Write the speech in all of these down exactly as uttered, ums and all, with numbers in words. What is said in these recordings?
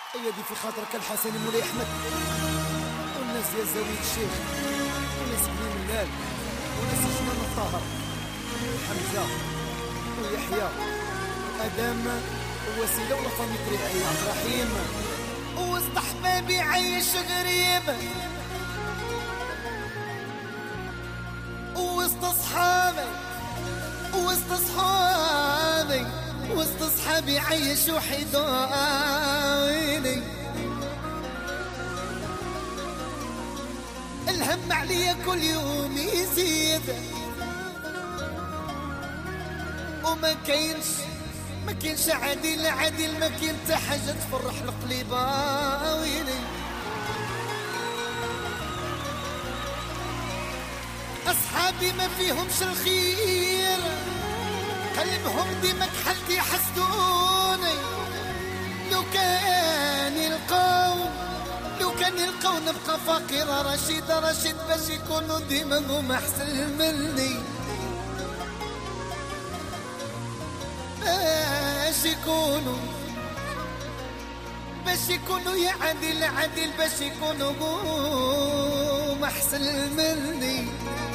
ايدي في خاطرك الحسن مولاي احمد والناس ديال زاوية الشيخ وناس بني ملال وناس جنان الطاهر وحمزة ويحيى وادم ووسيلة ولا فامي تريعية عبد الرحيم وسط حبابي عايش غريب وسط صحابي وسط صحابي وسط صحابي عايش وحيد وعيني الهم عليا كل يوم يزيد وما كاينش ما كاينش عادل عادل ما كاين حتى حاجه تفرح القليب ويلي اصحابي ما فيهمش الخير قلبهم ديما كحلت يحسدوني لو كان يلقاو لو كان يلقاو نبقى فقيرة رشيد رشيد باش يكونوا ديما هما احسن مني باش يكونوا باش يكونوا يا عدل عدل باش يكونوا هما احسن مني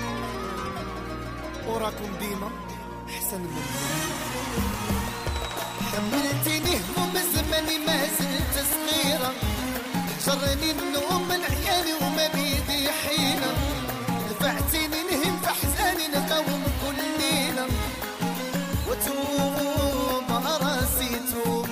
وراكم ديما احسن مني حملتني هموم زماني ما زلت صغيرة جرني النوم من عيالي وما بيدي حيلة دفعتني نهم في حزاني نقاوم كل ليلة وتوب راسي توب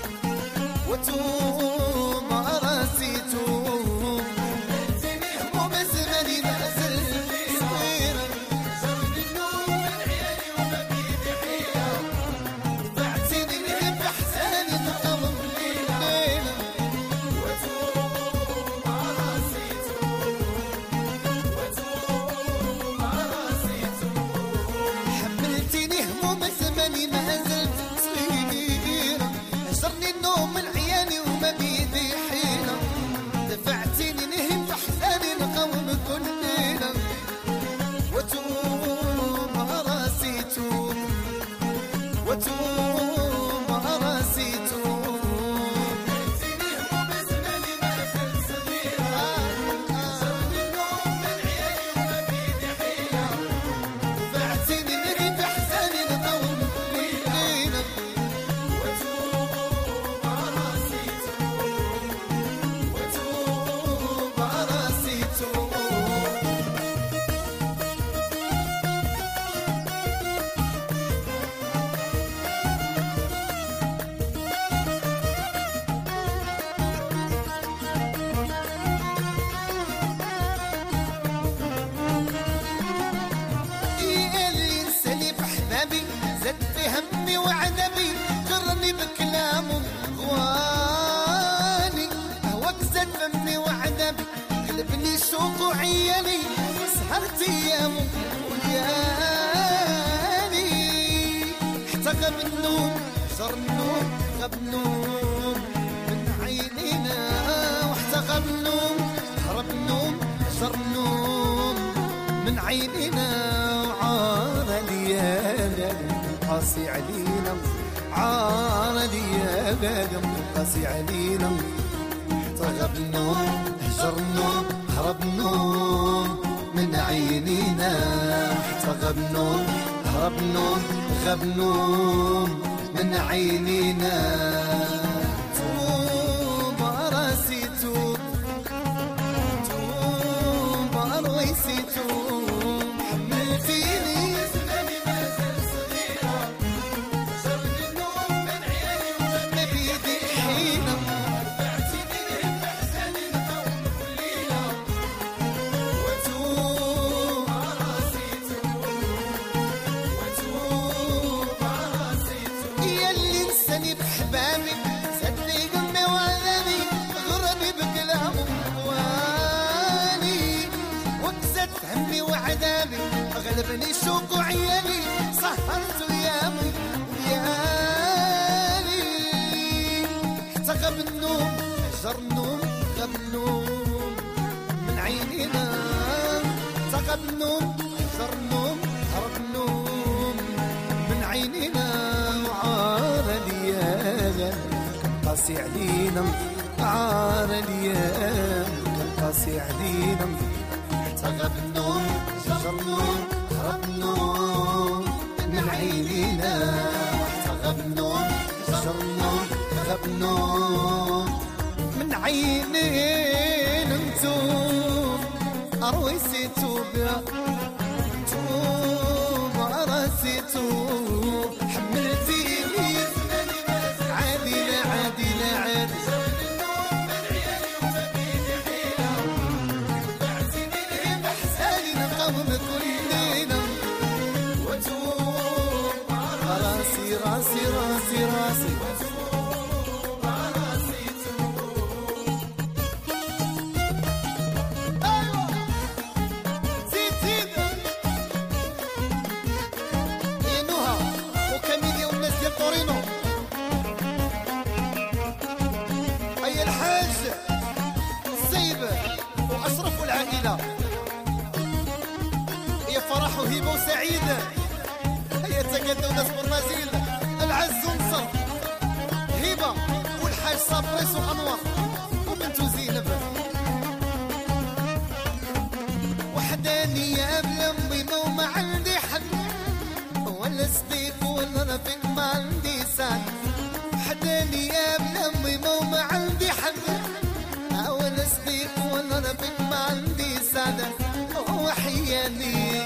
وتوب راسي توب حملتني هموم زماني ما زلت صغيرة جرني النوم من عيالي وما بيدي حيلة دفعتني نهم في حزاني نقاوم كل ليلة زماني ما زلت صغيرة هجرني النوم من عيالي وما بيدي حيلة دفعتيني نهم في حزاني نقاوم كل ليلة وتوب راسي توب وتوب راسي توب حملتيني هموم زماني ما زلت صغيرة هجرني النوم من عيالي وما بيدي حيلة دفعتيني نهم في حزاني نقاوم زاد في همي وعذبي قرني بكلامه غواني هواك زاد فمي وعذبي قلبني شوق وعيالي سهرت ايامه وليالي حتى غاب النوم صار النوم غاب النوم من عينينا وحتى غاب النوم هرب النوم صار النوم من عينينا وعار ليالي قاسي علينا عار ليالي قاسي علينا حتى غاب النوم هجر النوم هرب النوم من عينينا حتى غاب النوم هرب النوم غاب النوم من عينينا توب راسي توب توب راسي توب حملتيني بحبابي سدي قمي وعذابي غرني بكلامه واني وكسد همي وعذابي غلبني شوق وعيالي سهرت ويامي ويالي حتى غاب النوم هجر النوم غاب النوم من عينينا حتى غاب النوم هجر النوم هرب النوم من عينينا وعار ليالي قاسي علينا عار اليوم كالقاسي علينا حتى غاب النوم جا النوم هرب النوم من عينينا حتى غاب النوم جا النوم غاب النوم من عينينا انتم ارويسيتو بيا انتم راسيتو حملتيني عادي لا عادي لا عادي راسي راسي راسي راسي ايوه زيد زيد يا نهى وكاميليا والناس ديال طورينو هيا الحاج السيب واشرف والعائله هي فرح وهبه وسعيده هيا تقدموا ناس برازيل العز ونصر هبه والحاج صابريس وانوار وبنتو زينب وحدانيه بلا امي وما عندي حد ولا صديق ولا رفيق ما عندي سعد وحدانيه بلا امي وما عندي حد ولا صديق ولا رفيق ما عندي سعد وحياني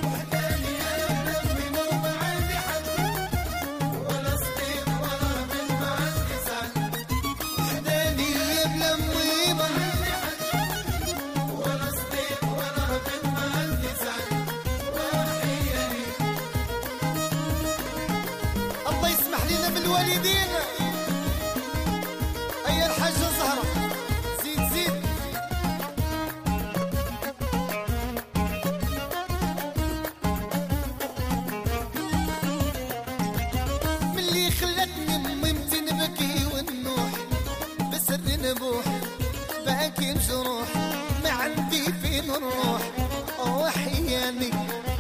الوالدين هيا الحاجة زهرة زيد زيد ملي خلتني امي نبكي ونوح بسر نبوح باكي بجروح ما عندي فين نروح وحياني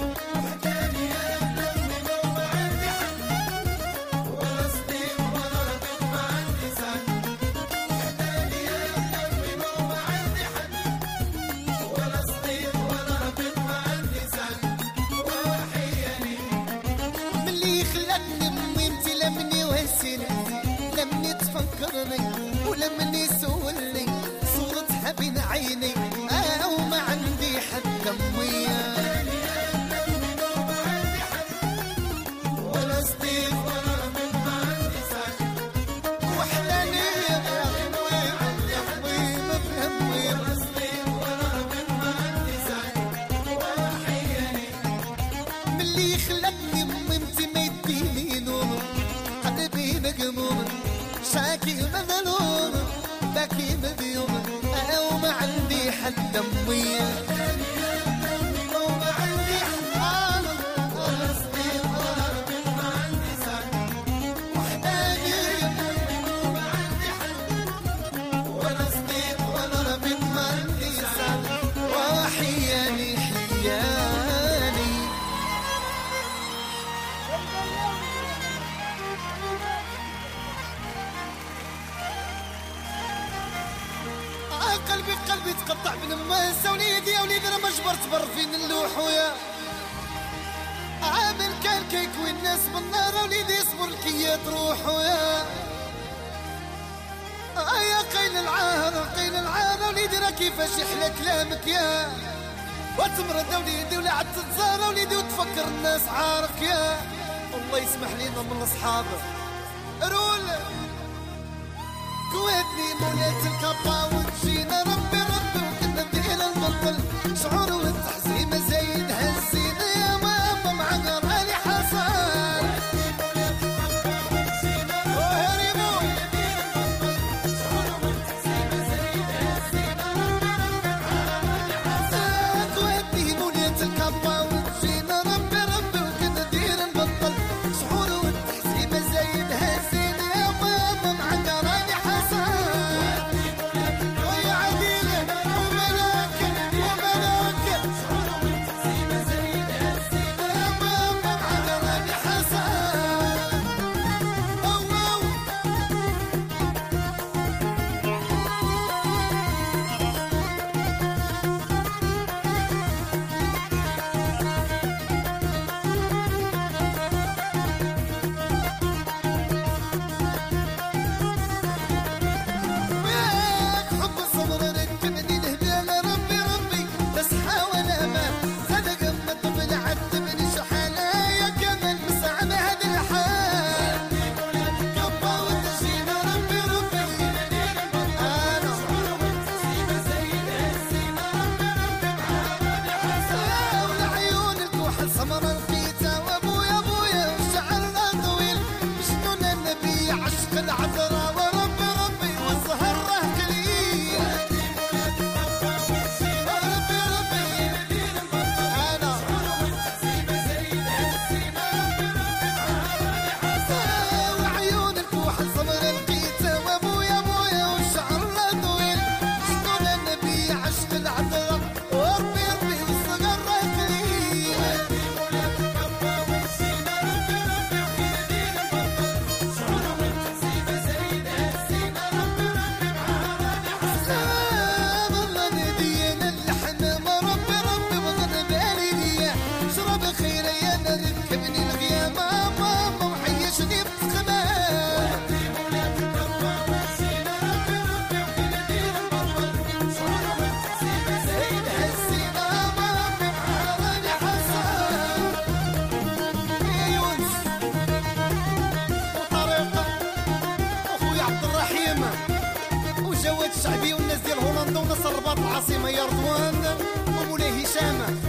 لمني تفكرني ولمني سولني صورتها بين عيني آه وما عندي حد امية ولا صديق ولا رفيق ما عندي سعد وحداني يا امي يا امي ما فهمي ولا صديق ولا رفيق ما عندي سعد وحياني ملي خلتني امي ما يديني نور قلبي مقموم شاكي مظلوم باكي مذيوم انا وما عندي حد امية وما عندي حد ولا صديق ولا رفيق ما عندي سعد وحداني وما عندي حد ولا صديق ولا رفيق ما عندي سعد وحياني حياني قلبي قلبي تقطع بنماسة وليدي يا وليدي انا ما جبرت بر فين نلوح ويا عامل كان كيكوي الناس بالنار وليدي يصبر الكيات روح ويا آه يا قيل العار قيل العار وليدي راه كيفاش يحلى كلامك يا وتمرد وليدي ولا عاد تتزار وليدي وتفكر الناس عارف يا والله يسمح لينا من الاصحاب رول كويتني مولات الكابا وتجينا ربي ربي وكنا ندير المطل شعور والتحزين زايد هالزين يا ماما معنا غالي حصان وهربوا كويتني مولات الكابا وتجينا ربي ربي وكنا ندير المطل شعور والتحزين زايد هالزين يا ماما معنا غالي حصان ويا عديلة وملاك وملاك الشعبيه والناس ديال هولندا وناس الرباط العاصمه يا رضوان ومولاي هشام.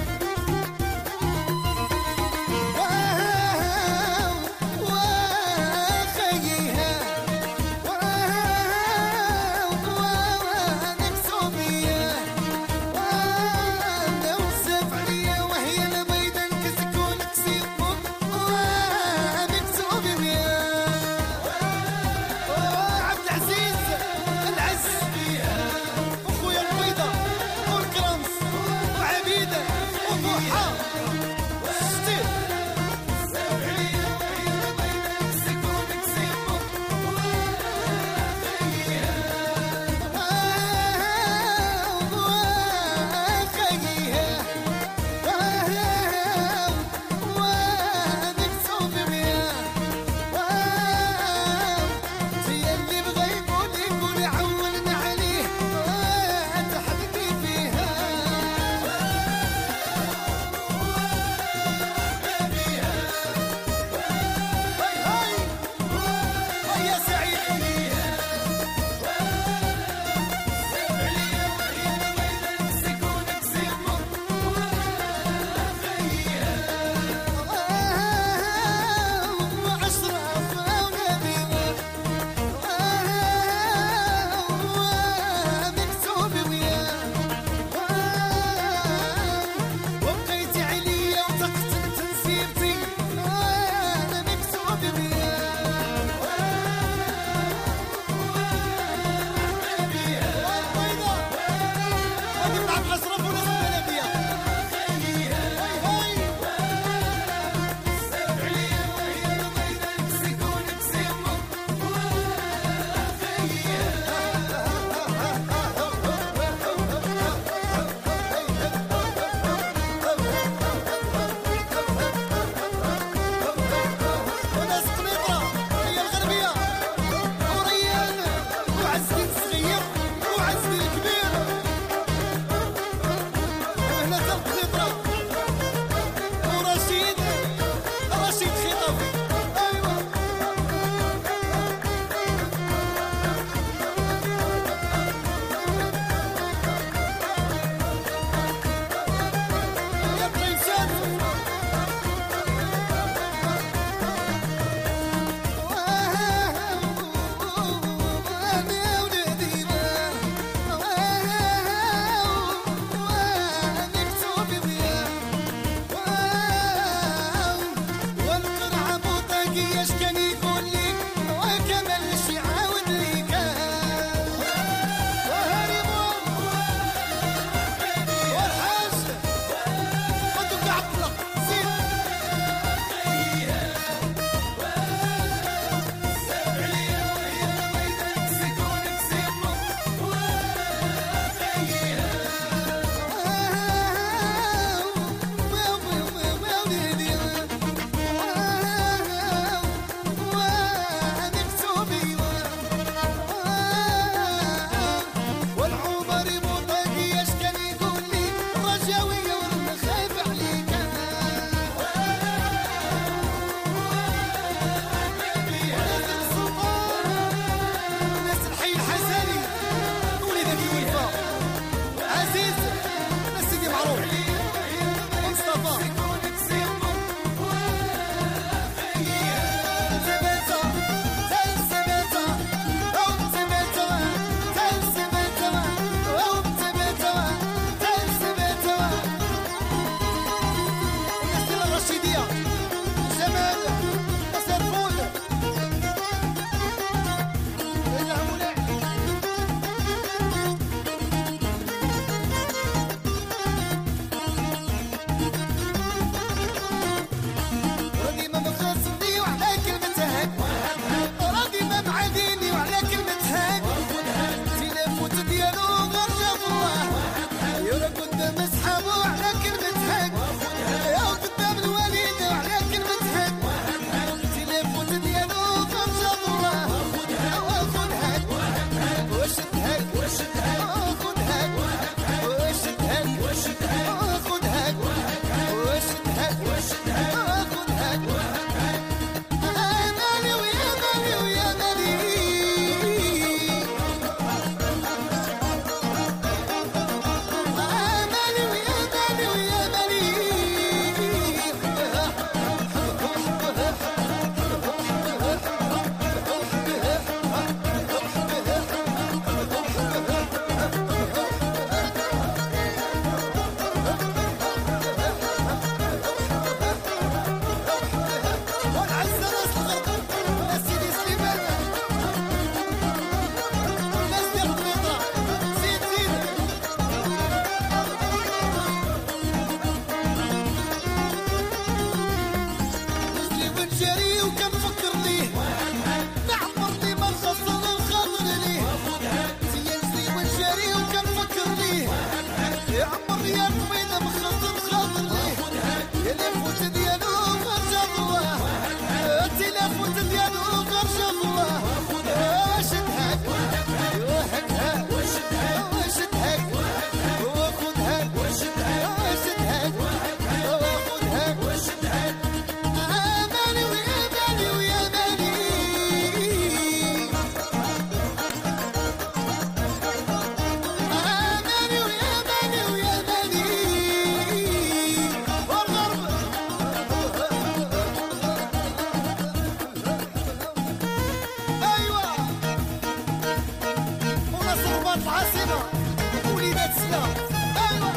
وناس الرباط العاصمة وليدات سلا. ايوا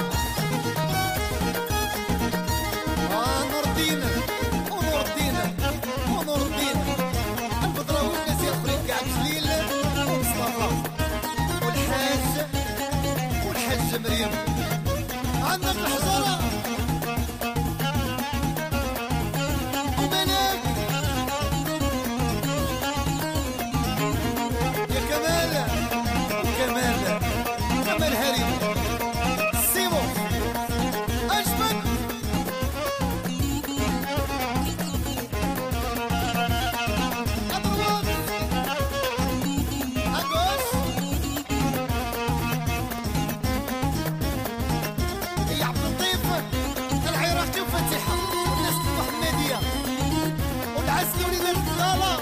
اه نور الدين ونور الدين ونور الدين البدرة والناس ياخرين كاع بجليل ومصطفى والحاج والحاج مريم. عندك الحجرة ومناك يا كمال وكمال كمال هريم سيمو أجمل أضربات أقوس يا عبد اللطيف العراقي وفتيحة والناس المحمدية والعسل وليدات الغالة.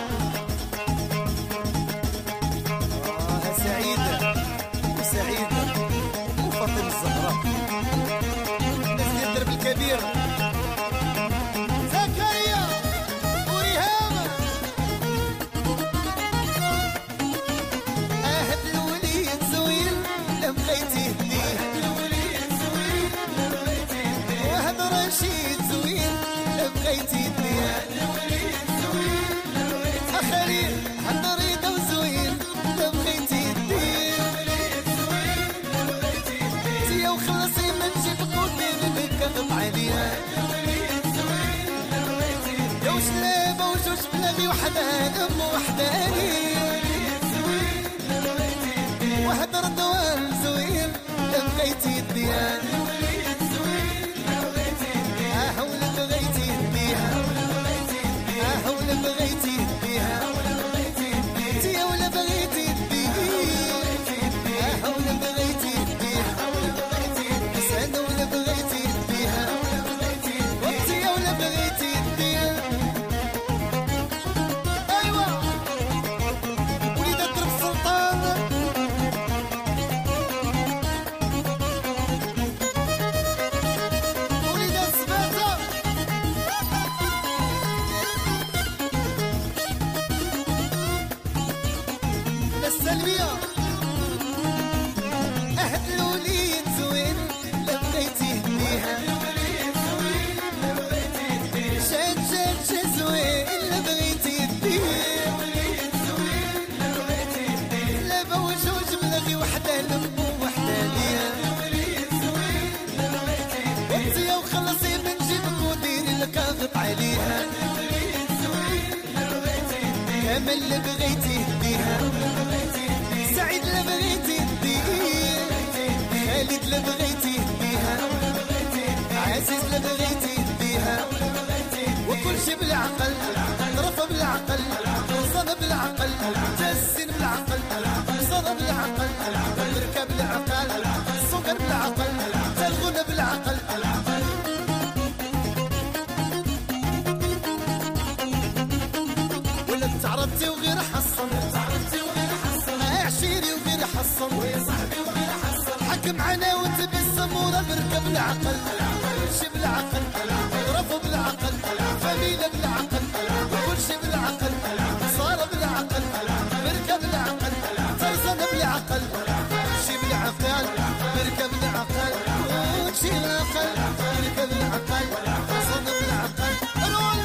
آه سعيدة وسعيدة وفاطمة الزهراء الناس ديال الدرب الكبير زكريا وريهام. أهد الوليد زوين لا بغيتي هديه وهد رشيد زوين لا بغيتي هديه أخرين حد ريدة وزوين لا بغيتي هديه تيا وخلصي ما تجيبك ودير كذب عليها يا وش لابا وجوج بلاغي وحدها أم وحداني وهد رضوان زوين لا بغيتي هديها ها ولا بغيتي هديها ها ولا بغيتي هديها تيا ولا بغيتي هديها ها ولا بغيتي هديها سنة ولا بغيتي هديها وتيا ولا بغيتي هديها. أيوا وليدات درب السلطان وليدات سباتة ناس سلبية. أهد الوليد زوين لا بغيتي هديها شاد شاد شاد زوين لا بغيتي هديها لا بوجوج بلاغي وحده لمو وحده ليها وانتيا وخلصي من جيبك وديري لك اغط عليها كامل لا بغيتي هديها سعيد لا بغيتي هديها خالد لا بغيتي هديها عزيز لا بغيتي هديها وكل شي بالعقل رفع بالعقل صدى بالعقل جسن بالعقل صدى بالعقل بركب بالعقل السكر بالعقل الغنى بالعقل. ولا تعرضتي وغير حصن عشيري وغير حصن حكم عنا وتبسم ولا بركب بالعقل شي بالعقل رفع بالعقل فميلة بالعقل كل شي بالعقل صار بالعقل بركب بالعقل ترزن بالعقل شي بالعقل بركب بالعقل وشي بالعقل بركب بالعقل صار بالعقل. رول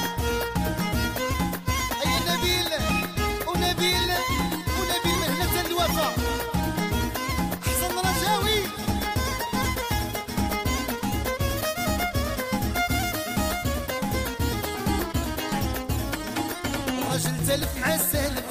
أي نبيل ونبيل ونبيل مهنة الوفا حسن رجاوي راجل تلف مع السلف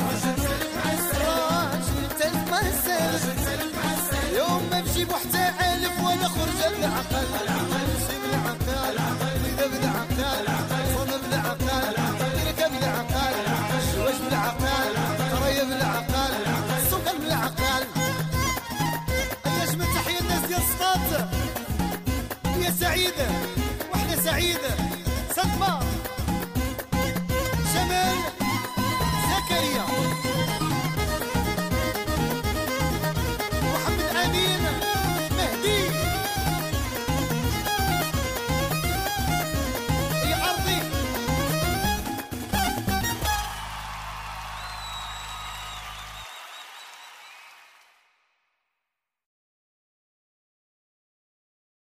راجل تلف مع السلف يوم ما بجيبو حتى عالف ولا خرج بالعقل شي بالعقل وليدة بالعقل صدى بالعقل بركة بالعقل شواش بالعقل قراية بالعقل السكر بالعقل. أي أجمل تحية الناس ديال سطات يا سعيدة وحدة سعيدة سلمى جمال زكريا